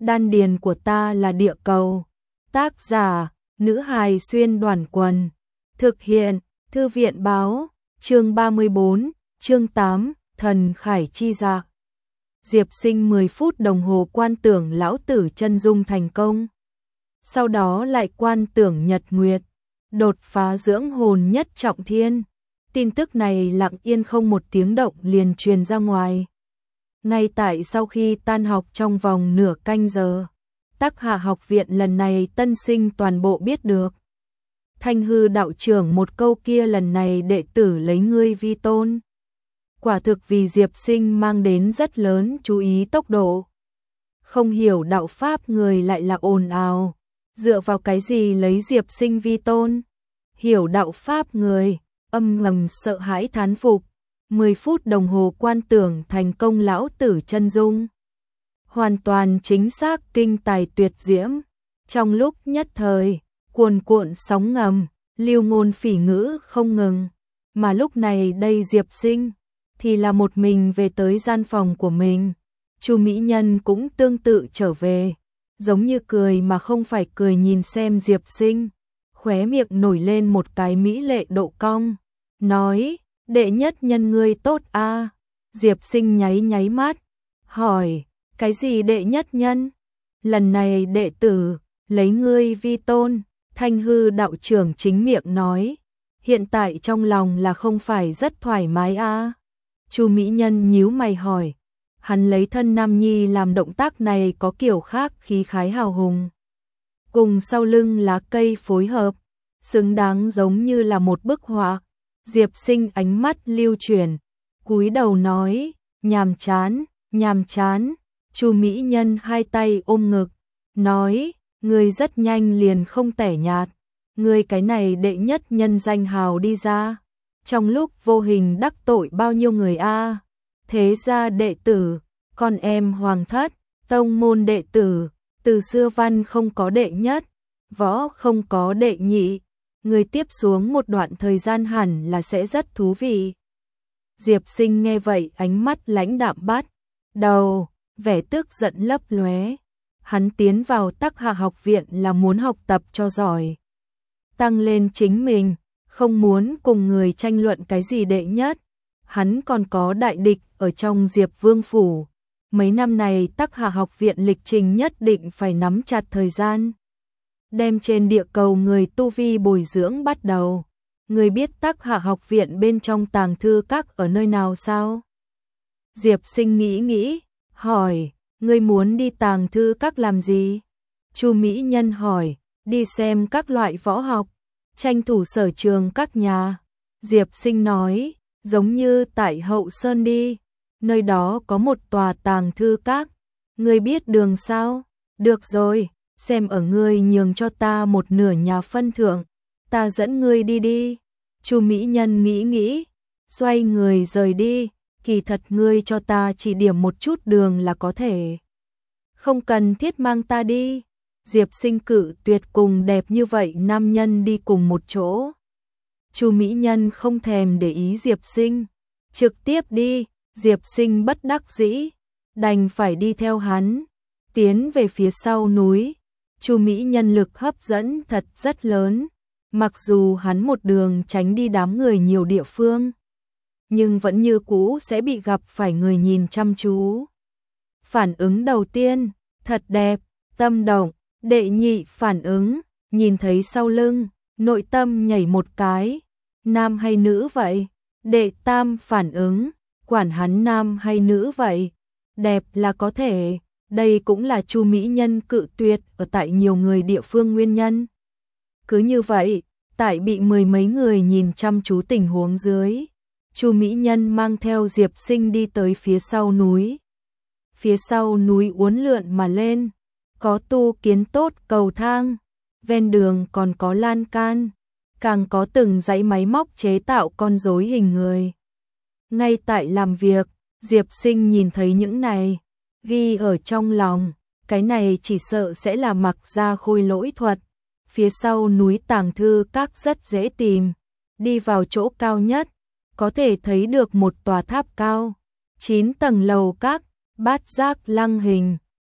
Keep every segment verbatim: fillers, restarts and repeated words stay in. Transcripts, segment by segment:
Đan điền của ta là địa cầu. Tác giả, nữ hài xuyên đoàn quần. Thực hiện, Thư viện báo, chương ba mươi bốn, chương tám, thần khải chi dạ. Diệp Sinh mười phút đồng hồ quan tưởng lão tử chân dung thành công. Sau đó lại quan tưởng nhật nguyệt, đột phá dưỡng hồn nhất trọng thiên. Tin tức này lặng yên không một tiếng động liền truyền ra ngoài. Ngay tại sau khi tan học trong vòng nửa canh giờ, Tắc Hạ học viện lần này tân sinh toàn bộ biết được. Thanh hư đạo trưởng một câu kia lần này đệ tử lấy ngươi vi tôn. Quả thực vì Diệp Sinh mang đến rất lớn chú ý tốc độ. Không hiểu đạo pháp người lại là ồn ào. Dựa vào cái gì lấy Diệp Sinh vi tôn? Hiểu đạo pháp người, âm ngầm sợ hãi thán phục. mười phút đồng hồ quan tưởng thành công lão tử chân dung. Hoàn toàn chính xác kinh tài tuyệt diễm. Trong lúc nhất thời, cuồn cuộn sóng ngầm, lưu ngôn phỉ ngữ không ngừng. Mà lúc này đây Diệp Sinh thì là một mình về tới gian phòng của mình. Chu mỹ nhân cũng tương tự trở về, giống như cười mà không phải cười nhìn xem Diệp Sinh, khóe miệng nổi lên một cái mỹ lệ độ cong, nói: "Đệ nhất nhân ngươi tốt a." À? Diệp Sinh nháy nháy mắt, hỏi: "Cái gì đệ nhất nhân?" "Lần này đệ tử lấy ngươi vi tôn." Thanh hư đạo trưởng chính miệng nói, hiện tại trong lòng là không phải rất thoải mái a. À? Chu mỹ nhân nhíu mày hỏi, hắn lấy thân nam nhi làm động tác này có kiểu khác khí khái hào hùng. Cùng sau lưng lá cây phối hợp, xứng đáng giống như là một bức họa. Diệp Sinh ánh mắt lưu chuyển, cúi đầu nói, nhàm chán, nhàm chán. Chu mỹ nhân hai tay ôm ngực, nói, ngươi rất nhanh liền không tẻ nhạt, ngươi cái này đệ nhất nhân danh hào đi ra, trong lúc vô hình đắc tội bao nhiêu người a. À? Thế gia đệ tử, con em hoàng thất, tông môn đệ tử, từ xưa văn không có đệ nhất, võ không có đệ nhị, người tiếp xuống một đoạn thời gian hẳn là sẽ rất thú vị. Diệp Sinh nghe vậy ánh mắt lãnh đạm bắt đầu, vẻ tức giận lấp lóe. Hắn tiến vào Tắc Hạ học viện là muốn học tập cho giỏi, tăng lên chính mình, không muốn cùng người tranh luận cái gì đệ nhất. Hắn còn có đại địch ở trong Diệp Vương phủ. Mấy năm này Tắc Hạ học viện lịch trình nhất định phải nắm chặt thời gian, đem trên địa cầu người tu vi bồi dưỡng bắt đầu. Người biết Tắc Hạ học viện bên trong tàng thư các ở nơi nào sao? Diệp Sinh nghĩ nghĩ, hỏi, ngươi muốn đi tàng thư các làm gì? Chu mỹ nhân hỏi, đi xem các loại võ học, tranh thủ sở trường các nhà. Diệp Sinh nói, giống như tại Hậu Sơn đi, nơi đó có một tòa tàng thư các. Ngươi biết đường sao? Được rồi, xem ở ngươi nhường cho ta một nửa nhà phân thượng, ta dẫn ngươi đi đi. Chu mỹ nhân nghĩ nghĩ, xoay người rời đi. Kỳ thật ngươi cho ta chỉ điểm một chút đường là có thể, không cần thiết mang ta đi. Diệp Sinh cự tuyệt cùng đẹp như vậy nam nhân đi cùng một chỗ. Chu mỹ nhân không thèm để ý Diệp Sinh, trực tiếp đi. Diệp Sinh bất đắc dĩ, đành phải đi theo hắn, tiến về phía sau núi. Chu mỹ nhân lực hấp dẫn thật rất lớn, mặc dù hắn một đường tránh đi đám người nhiều địa phương, nhưng vẫn như cũ sẽ bị gặp phải người nhìn chăm chú. Phản ứng đầu tiên, thật đẹp, tâm động. Đệ nhị phản ứng, nhìn thấy sau lưng, nội tâm nhảy một cái, nam hay nữ vậy? Đệ tam phản ứng, quản hắn nam hay nữ vậy? Đẹp là có thể, đây cũng là Chu mỹ nhân cự tuyệt ở tại nhiều người địa phương nguyên nhân. Cứ như vậy, tại bị mười mấy người nhìn chăm chú tình huống dưới, Chu mỹ nhân mang theo Diệp Sinh đi tới phía sau núi. Phía sau núi uốn lượn mà lên, có tu kiến tốt cầu thang, ven đường còn có lan can, càng có từng dãy máy móc chế tạo con rối hình người. Ngay tại làm việc, Diệp Sinh nhìn thấy những này, ghi ở trong lòng, cái này chỉ sợ sẽ là mặc ra khôi lỗi thuật. Phía sau núi tàng thư các rất dễ tìm, đi vào chỗ cao nhất, có thể thấy được một tòa tháp cao, chín tầng lầu các, bát giác lăng hình,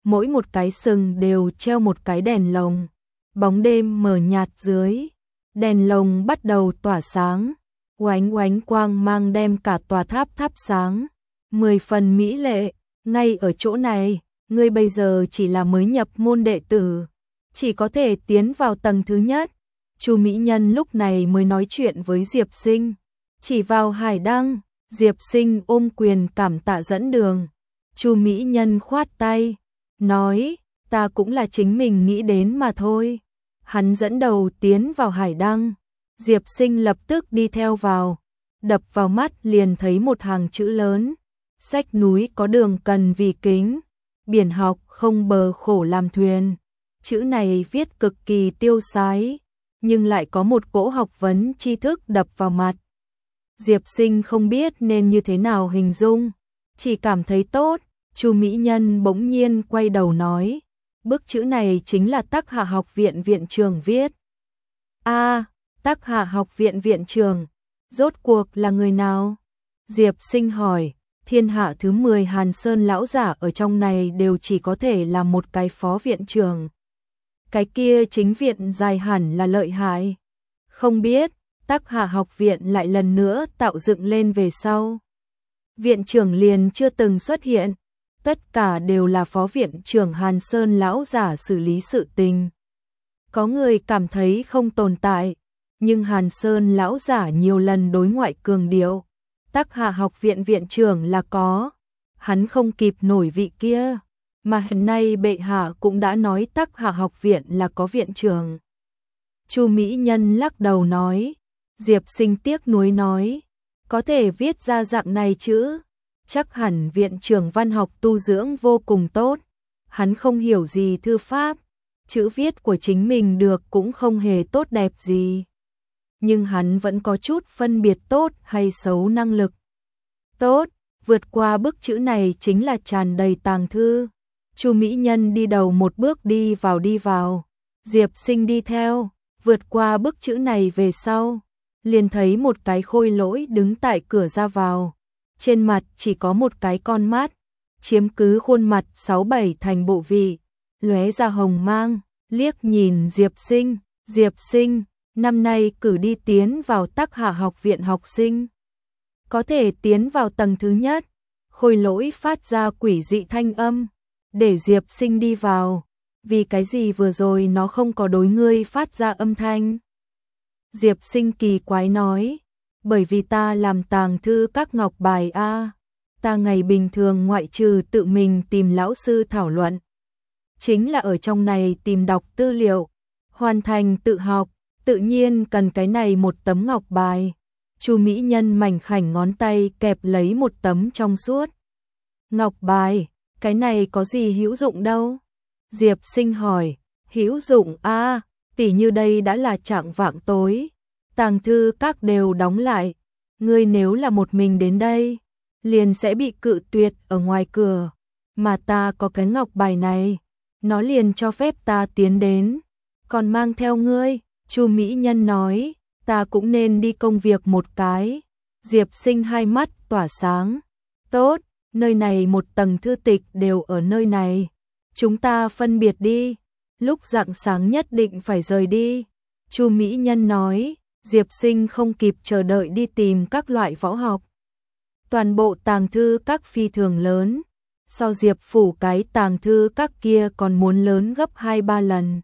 mỗi một cái sừng đều treo một cái đèn lồng. Bóng đêm mờ nhạt dưới, đèn lồng bắt đầu tỏa sáng, oánh oánh quang mang đem cả tòa tháp thắp sáng, mười phần mỹ lệ. Ngay ở chỗ này, ngươi bây giờ chỉ là mới nhập môn đệ tử, chỉ có thể tiến vào tầng thứ nhất. Chu Mỹ Nhân lúc này mới nói chuyện với Diệp Sinh, chỉ vào hải đăng. Diệp Sinh ôm quyền cảm tạ dẫn đường. Chu Mỹ Nhân khoát tay, nói, ta cũng là chính mình nghĩ đến mà thôi. Hắn dẫn đầu tiến vào hải đăng, Diệp Sinh lập tức đi theo vào, đập vào mắt liền thấy một hàng chữ lớn, sách núi có đường cần vì kính, biển học không bờ khổ làm thuyền. Chữ này viết cực kỳ tiêu sái, nhưng lại có một cỗ học vấn tri thức đập vào mặt. Diệp Sinh không biết nên như thế nào hình dung, chỉ cảm thấy tốt. Chu Mỹ Nhân bỗng nhiên quay đầu nói, bức chữ này chính là Tắc Hạ học viện viện trưởng viết. A, à, Tắc Hạ học viện viện trưởng, rốt cuộc là người nào? Diệp Sinh hỏi. Thiên hạ thứ mười Hàn Sơn lão giả ở trong này đều chỉ có thể là một cái phó viện trưởng. Cái kia chính viện dài hẳn là lợi hại. Không biết, Tắc Hạ học viện lại lần nữa tạo dựng lên về sau. Viện trưởng liền chưa từng xuất hiện, tất cả đều là phó viện trưởng Hàn Sơn lão giả xử lý sự tình. Có người cảm thấy không tồn tại, nhưng Hàn Sơn lão giả nhiều lần đối ngoại cường điệu, Tắc Hạ học viện viện trưởng là có, hắn không kịp nổi vị kia, mà hiện nay bệ hạ cũng đã nói Tắc Hạ học viện là có viện trưởng. Chu Mỹ Nhân lắc đầu nói, Diệp Sinh tiếc nuối nói, có thể viết ra dạng này chữ, chắc hẳn viện trưởng văn học tu dưỡng vô cùng tốt, hắn không hiểu gì thư pháp, chữ viết của chính mình được cũng không hề tốt đẹp gì. Nhưng hắn vẫn có chút phân biệt tốt hay xấu năng lực. Tốt, vượt qua bức chữ này chính là tràn đầy tàng thư. Chu Mỹ Nhân đi đầu một bước đi vào đi vào, Diệp Sinh đi theo, vượt qua bức chữ này về sau, liền thấy một cái khôi lỗi đứng tại cửa ra vào. Trên mặt chỉ có một cái con mắt, chiếm cứ khuôn mặt sáu bảy thành bộ vị, lóe ra hồng mang, liếc nhìn Diệp Sinh, Diệp Sinh, năm nay cử đi tiến vào Tắc Hạ học viện học sinh. Có thể tiến vào tầng thứ nhất, khôi lỗi phát ra quỷ dị thanh âm, để Diệp Sinh đi vào, vì cái gì vừa rồi nó không có đối ngươi phát ra âm thanh. Diệp Sinh kỳ quái nói, bởi vì ta làm tàng thư các ngọc bài a, ta ngày bình thường ngoại trừ tự mình tìm lão sư thảo luận, chính là ở trong này tìm đọc tư liệu, hoàn thành tự học, tự nhiên cần cái này một tấm ngọc bài. Chu Mỹ Nhân mảnh khảnh ngón tay kẹp lấy một tấm trong suốt ngọc bài, cái này có gì hữu dụng đâu? Diệp Sinh hỏi, hữu dụng a, à, tỉ như đây đã là trạng vạng tối, tàng thư các đều đóng lại, ngươi nếu là một mình đến đây, liền sẽ bị cự tuyệt ở ngoài cửa, mà ta có cái ngọc bài này, nó liền cho phép ta tiến đến, còn mang theo ngươi. Chu Mỹ Nhân nói, ta cũng nên đi công việc một cái. Diệp Sinh hai mắt tỏa sáng, tốt, nơi này một tầng thư tịch đều ở nơi này, chúng ta phân biệt đi, lúc rạng sáng nhất định phải rời đi. Chu Mỹ Nhân nói, Diệp Sinh không kịp chờ đợi đi tìm các loại võ học. Toàn bộ tàng thư các phi thường lớn, so Diệp phủ cái tàng thư các kia còn muốn lớn gấp hai ba lần.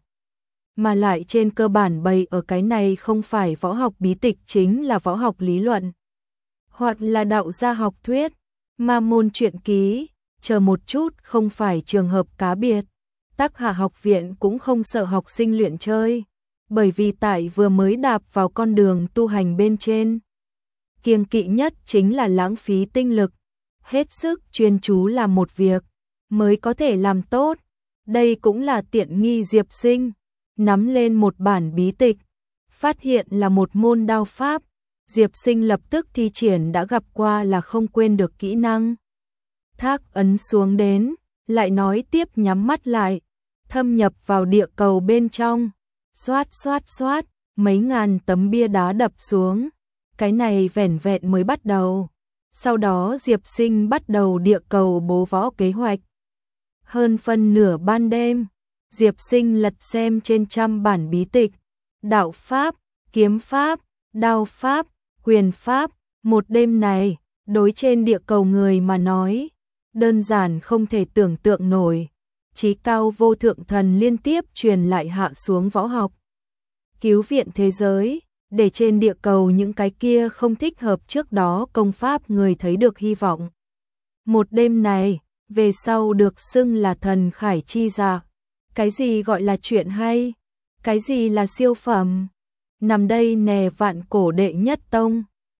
Mà lại trên cơ bản bày ở cái này không phải võ học bí tịch chính là võ học lý luận, hoặc là đạo gia học thuyết, ma môn truyện ký, chờ một chút không phải trường hợp cá biệt. Tắc Hạ học viện cũng không sợ học sinh luyện chơi, bởi vì tại vừa mới đạp vào con đường tu hành bên trên. Kiêng kỵ nhất chính là lãng phí tinh lực, hết sức chuyên chú làm một việc, mới có thể làm tốt. Đây cũng là tiện nghi Diệp Sinh, nắm lên một bản bí tịch, phát hiện là một môn đao pháp. Diệp Sinh lập tức thi triển đã gặp qua là không quên được kỹ năng. Thác ấn xuống đến, lại nói tiếp nhắm mắt lại, thâm nhập vào địa cầu bên trong, xoát xoát xoát, mấy ngàn tấm bia đá đập xuống. Cái này vẻn vẹn mới bắt đầu. Sau đó Diệp Sinh bắt đầu địa cầu bố võ kế hoạch. Hơn phân nửa ban đêm, Diệp Sinh lật xem trên trăm bản bí tịch, đạo pháp, kiếm pháp, đao pháp, quyền pháp, một đêm này, đối trên địa cầu người mà nói, đơn giản không thể tưởng tượng nổi. Chí cao vô thượng thần liên tiếp truyền lại hạ xuống võ học, cứu viện thế giới, để trên địa cầu những cái kia không thích hợp trước đó công pháp người thấy được hy vọng. Một đêm này, về sau được xưng là thần khải chi dạ. Cái gì gọi là chuyện hay? Cái gì là siêu phẩm? Nằm đây nè vạn cổ đệ nhất tông.